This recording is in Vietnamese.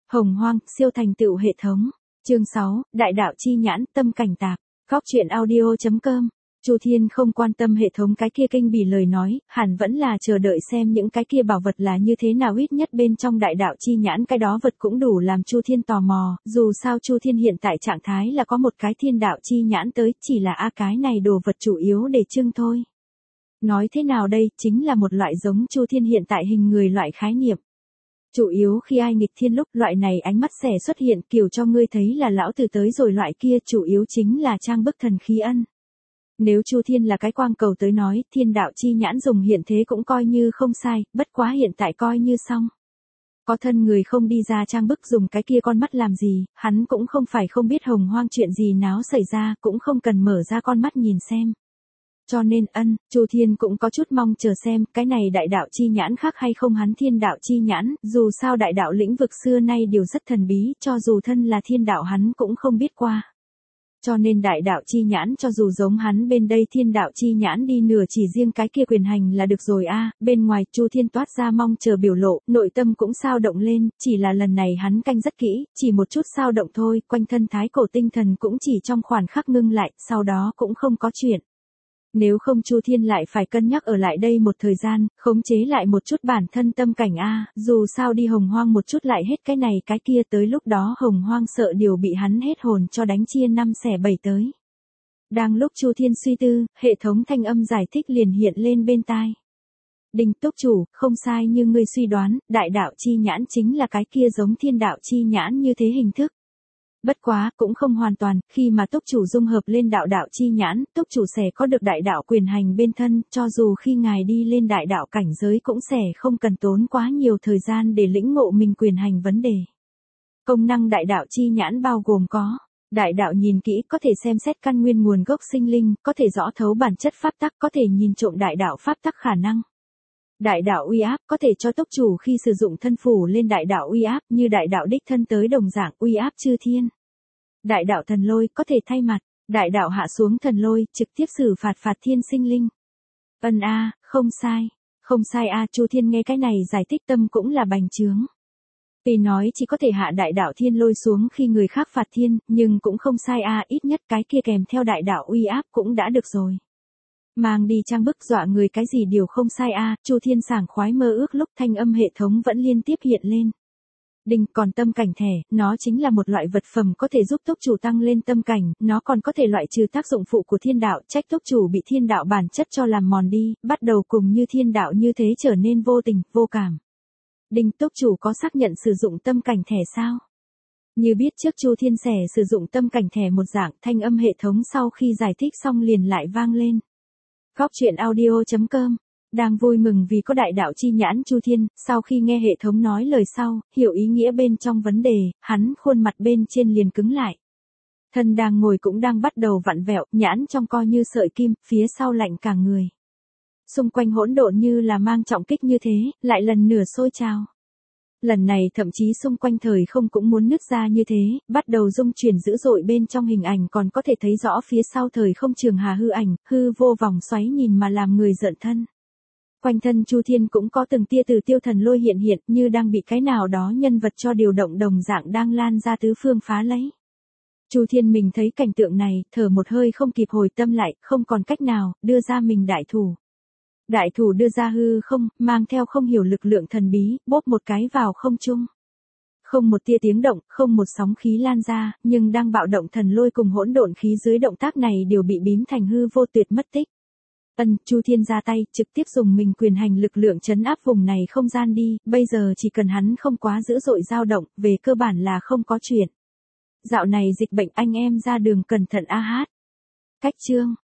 Hồng Hoang, siêu thành tựu hệ thống. Chương 6, Đại đạo chi nhãn, tâm cảnh tạp. Góc truyện audio.com. Chu Thiên không quan tâm hệ thống cái kia kinh bỉ lời nói, hẳn vẫn là chờ đợi xem những cái kia bảo vật là như thế nào, ít nhất bên trong đại đạo chi nhãn cái đó vật cũng đủ làm Chu Thiên tò mò, dù sao Chu Thiên hiện tại trạng thái là có một cái thiên đạo chi nhãn tới, chỉ là cái này đồ vật chủ yếu để trưng thôi. Nói thế nào đây, chính là một loại giống Chu Thiên hiện tại hình người loại khái niệm. Chủ yếu khi ai nghịch thiên lúc loại này ánh mắt xẻ xuất hiện kiểu cho ngươi thấy là lão tử tới rồi loại kia chủ yếu chính là trang bức thần khí ân. Nếu Chu Thiên là cái quang cầu tới nói, thiên đạo chi nhãn dùng hiện thế cũng coi như không sai, bất quá hiện tại coi như xong. Có thân người không đi ra trang bức dùng cái kia con mắt làm gì, hắn cũng không phải không biết Hồng Hoang chuyện gì náo xảy ra, cũng không cần mở ra con mắt nhìn xem. Cho nên Chu Thiên cũng có chút mong chờ xem cái này đại đạo chi nhãn khác hay không hắn thiên đạo chi nhãn, dù sao đại đạo lĩnh vực xưa nay đều rất thần bí, cho dù thân là thiên đạo hắn cũng không biết qua. Cho nên đại đạo chi nhãn cho dù giống hắn bên đây thiên đạo chi nhãn đi nửa chỉ riêng cái kia quyền hành là được rồi bên ngoài Chu Thiên toát ra mong chờ biểu lộ, nội tâm cũng sao động lên, chỉ là lần này hắn canh rất kỹ, chỉ một chút sao động thôi, quanh thân thái cổ tinh thần cũng chỉ trong khoảnh khắc ngưng lại, sau đó cũng không có chuyện. Nếu không Chu Thiên lại phải cân nhắc ở lại đây một thời gian, khống chế lại một chút bản thân tâm cảnh dù sao đi Hồng Hoang một chút lại hết cái này cái kia tới lúc đó Hồng Hoang sợ điều bị hắn hết hồn cho đánh chia 5 xẻ 7 tới. Đang lúc Chu Thiên suy tư, hệ thống thanh âm giải thích liền hiện lên bên tai. Đinh túc chủ, không sai như ngươi suy đoán, đại đạo chi nhãn chính là cái kia giống thiên đạo chi nhãn như thế hình thức. Bất quá, cũng không hoàn toàn, khi mà túc chủ dung hợp lên đạo đạo chi nhãn, túc chủ sẽ có được đại đạo quyền hành bên thân, cho dù khi ngài đi lên đại đạo cảnh giới cũng sẽ không cần tốn quá nhiều thời gian để lĩnh ngộ mình quyền hành vấn đề. Công năng đại đạo chi nhãn bao gồm có, đại đạo nhìn kỹ có thể xem xét căn nguyên nguồn gốc sinh linh, có thể rõ thấu bản chất pháp tắc, có thể nhìn trộm đại đạo pháp tắc khả năng. Đại đạo uy áp có thể cho túc chủ khi sử dụng thân phủ lên đại đạo uy áp như đại đạo đích thân tới đồng dạng uy áp chư thiên. Đại đạo thần lôi có thể thay mặt, đại đạo hạ xuống thần lôi trực tiếp xử phạt thiên sinh linh. Không sai Chu Thiên nghe cái này giải thích tâm cũng là bành trướng. Tuy nói chỉ có thể hạ đại đạo thiên lôi xuống khi người khác phạt thiên, nhưng cũng không sai ít nhất cái kia kèm theo đại đạo uy áp cũng đã được rồi. Mang đi trang bức dọa người cái gì điều không sai Chu Thiên sảng khoái mơ ước lúc thanh âm hệ thống vẫn liên tiếp hiện lên. Đinh, còn tâm cảnh thẻ, nó chính là một loại vật phẩm có thể giúp túc chủ tăng lên tâm cảnh, nó còn có thể loại trừ tác dụng phụ của thiên đạo, trách túc chủ bị thiên đạo bản chất cho làm mòn đi, bắt đầu cùng như thiên đạo như thế trở nên vô tình, vô cảm. Đinh, túc chủ có xác nhận sử dụng tâm cảnh thẻ sao? Như biết trước Chu Thiên sẽ sử dụng tâm cảnh thẻ một dạng, thanh âm hệ thống sau khi giải thích xong liền lại vang lên. Góc truyện audio.com. Đang vui mừng vì có đại đạo chi nhãn Chu Thiên, sau khi nghe hệ thống nói lời sau, hiểu ý nghĩa bên trong vấn đề, hắn khuôn mặt bên trên liền cứng lại. Thân đang ngồi cũng đang bắt đầu vặn vẹo, nhãn trong co như sợi kim, phía sau lạnh cả người. Xung quanh hỗn độn như là mang trọng kích như thế, lại lần nửa sôi trào. Lần này thậm chí xung quanh thời không cũng muốn nứt ra như thế, bắt đầu rung chuyển dữ dội bên trong hình ảnh còn có thể thấy rõ phía sau thời không trường hà hư ảnh, hư vô vòng xoáy nhìn mà làm người giận thân. Quanh thân Chu Thiên cũng có từng tia từ tiêu thần lôi hiện hiện như đang bị cái nào đó nhân vật cho điều động đồng dạng đang lan ra tứ phương phá lấy. Chu Thiên mình thấy cảnh tượng này, thở một hơi không kịp hồi tâm lại, không còn cách nào, đưa ra mình đại thủ. Đại thủ đưa ra hư không, mang theo không hiểu lực lượng thần bí, bóp một cái vào không trung. Không một tia tiếng động, không một sóng khí lan ra, nhưng đang bạo động thần lôi cùng hỗn độn khí dưới động tác này đều bị bím thành hư vô tuyệt mất tích. Chu Thiên ra tay, trực tiếp dùng mình quyền hành lực lượng trấn áp vùng này không gian đi, bây giờ chỉ cần hắn không quá dữ dội dao động, về cơ bản là không có chuyện. Dạo này dịch bệnh anh em ra đường cẩn thận Cách chương